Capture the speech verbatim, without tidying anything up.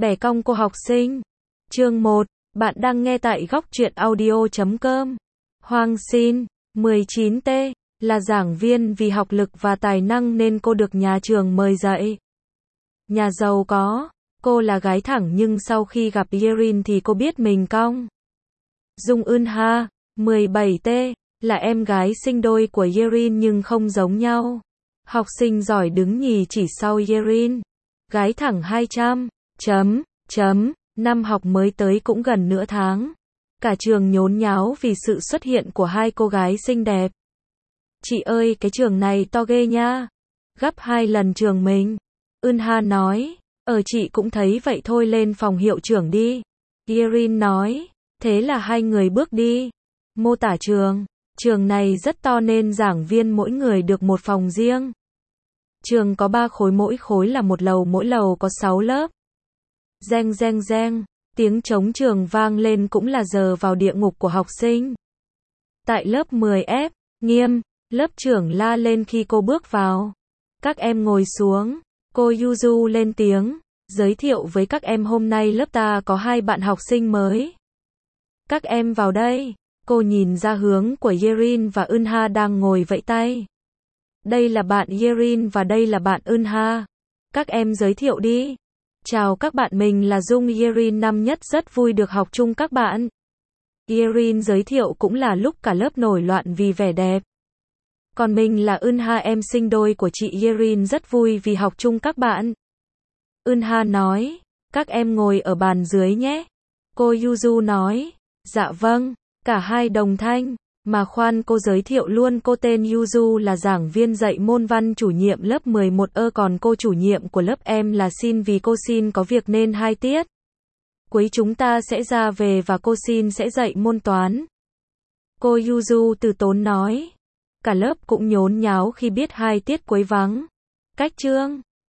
Bẻ cong cô học sinh. Chương một, bạn đang nghe tại góc truyện audio chấm com. Hoàng Xin, mười chín T, là giảng viên vì học lực và tài năng nên cô được nhà trường mời dạy. Nhà giàu có, cô là gái thẳng nhưng sau khi gặp Yerin thì cô biết mình cong. Dung Eun Ha, mười bảy T, là em gái sinh đôi của Yerin nhưng không giống nhau. Học sinh giỏi đứng nhì chỉ sau Yerin. Gái thẳng hai trăm, chấm, chấm, năm học mới tới cũng gần nửa tháng. Cả trường nhốn nháo vì sự xuất hiện của hai cô gái xinh đẹp. Chị ơi, cái trường này to ghê nha. Gấp hai lần trường mình. Eun Ha nói, ờ chị cũng thấy vậy thôi, lên phòng hiệu trưởng đi. Yerin nói, thế là hai người bước đi. Mô tả trường. Trường này rất to nên giảng viên mỗi người được một phòng riêng. Trường có ba khối, mỗi khối là một lầu, mỗi lầu có sáu lớp. Reng reng reng, tiếng trống trường vang lên cũng là giờ vào địa ngục của học sinh. Tại lớp mười F, Nghiêm, lớp trưởng la lên khi cô bước vào. Các em ngồi xuống, cô Yuzu lên tiếng, giới thiệu với các em hôm nay lớp ta có hai bạn học sinh mới. Các em vào đây. Cô nhìn ra hướng của Yerin và Eun Ha đang ngồi vẫy tay. Đây là bạn Yerin và đây là bạn Eun Ha. Các em giới thiệu đi. Chào các bạn, mình là Dung. Yerin năm nhất, rất vui được học chung các bạn. Yerin giới thiệu cũng là lúc cả lớp nổi loạn vì vẻ đẹp. Còn mình là Eun Ha, em sinh đôi của chị Yerin, rất vui vì học chung các bạn. Eun Ha nói, các em ngồi ở bàn dưới nhé. Cô Yuzu nói, dạ vâng. Cả hai đồng thanh. Mà khoan, cô giới thiệu luôn, cô tên Yuzu là giảng viên dạy môn văn, chủ nhiệm lớp mười một ơ, còn cô chủ nhiệm của lớp em là Xin, vì cô Xin có việc nên hai tiết cuối chúng ta sẽ ra về và cô Xin sẽ dạy môn toán. Cô Yuzu từ tốn nói. Cả lớp cũng nhốn nháo khi biết hai tiết cuối vắng cách chương.